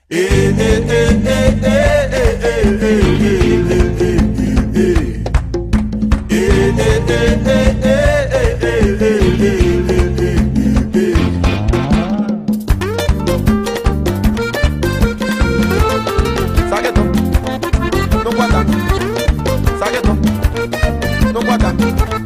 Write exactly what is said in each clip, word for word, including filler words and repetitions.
Saguetão, não guarda. Saguetão, não guarda.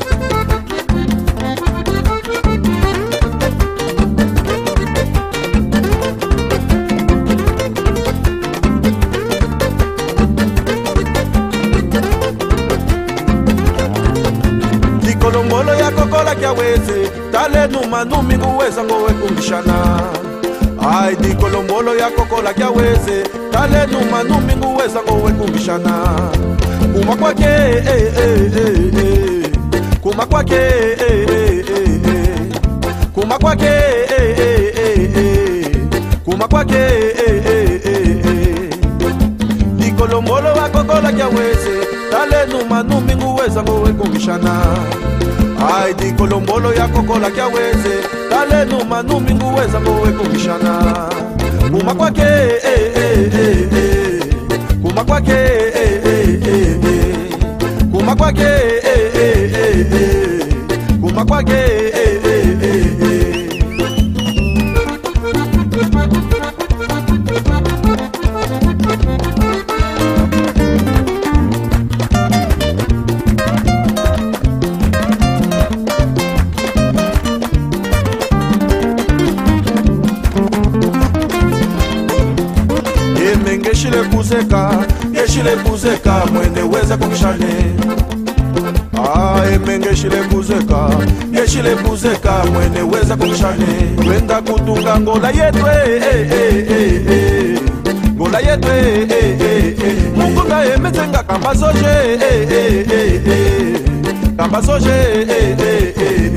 Kolombolo ya kokola kya weze tale numa numi nguweza ngowe kumbishana. Ai di kolombolo ya kokola kya weze tale numa numi nguweza ngowe kumbishana. Kuma kwake eh eh eh eh kuma kwake eh eh eh kuma kwake eh eh eh kuma kwake eh eh eh di kolombolo ya kokola kya weze tale numa numi nguweza ngowe kumbishana. Ai di kolombolo ya kokola kya weze tale numa numi nguweza ngowe kumbishana. Kuma kwake eh eh eh eh kuma kwake eh eh eh kuma kwake eh eh eh kuma kwake eh eh eh Ngeshile kuzeka, ngeshile kuzeka mwene weza kumshane. Ah, eme ngeshile kuzeka, ngeshile kuzeka mwene weza kumshane. Wenda kutunga ngola yetu eh eh eh eh ngola yetu eh eh eh Mungu nga emetenga kamba soje eh eh eh eh kamba soje eh eh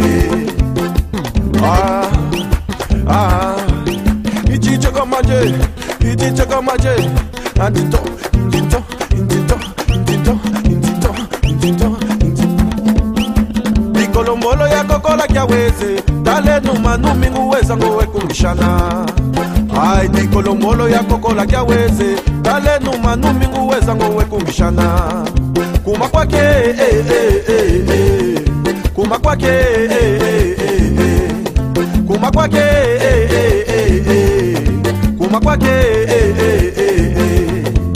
eh Ah ah ichiche kamaje ichiche kamaje Antito, intito, intito, intito, intito, intito, intito. Di kolombolo ya kokola kya weze tale numa numi nguweza ngowe kumbishana. Ai di kolombolo ya kokola kya weze tale numa numi nguweza ngowe kumbishana. Kuma kwake eh eh eh eh kuma kwake eh eh eh kuma kwake eh eh eh kuma kwake eh eh eh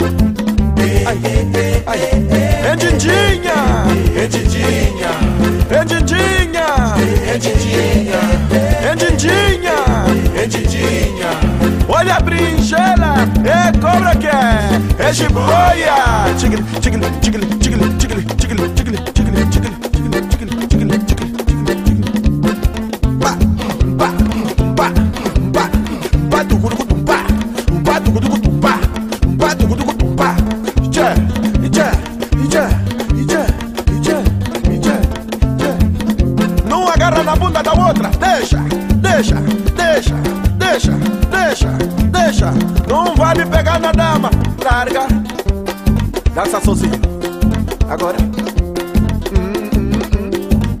Enjinjinha, enjinjinha, enjinjinha, enjinjinha, enjinjinha, enjinjinha. Olha a brinjela, é cobra que é, é jiboia. Tigre, tigre, tigre, tigre, tigre, tigre, tigre, tigre, tigre, tigre, tigre, tigre, tigre. Ba, ba, ba, ba, ba, do gudu gudu ba, ba do gudu gudu ba, ba do gudu gudu ba. Tchê, tchê, tchê, tchê, tchê, tchê, tchê. Não agarra na bunda da outra, deixa, deixa, deixa, deixa, deixa, deixa. Não vai me pegar na dama, larga. Dança sozinho, agora. Hum, hum, hum.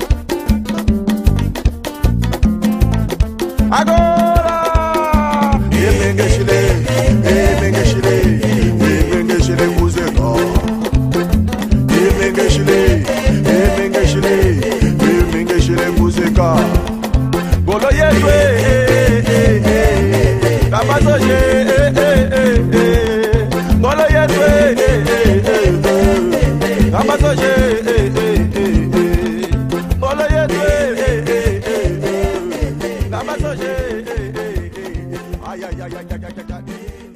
Agora. Emengeshile, emengeshile, emengeshile kuzeka. Emengeshile, emengeshile, emengeshile kuzeka. Golo yetu eh eh eh, kabazoje eh eh eh, golo yetu eh eh eh, kabazoje eh eh eh, golo yetu eh eh eh, kabazoje eh eh eh, ay ay ay ay ay ay.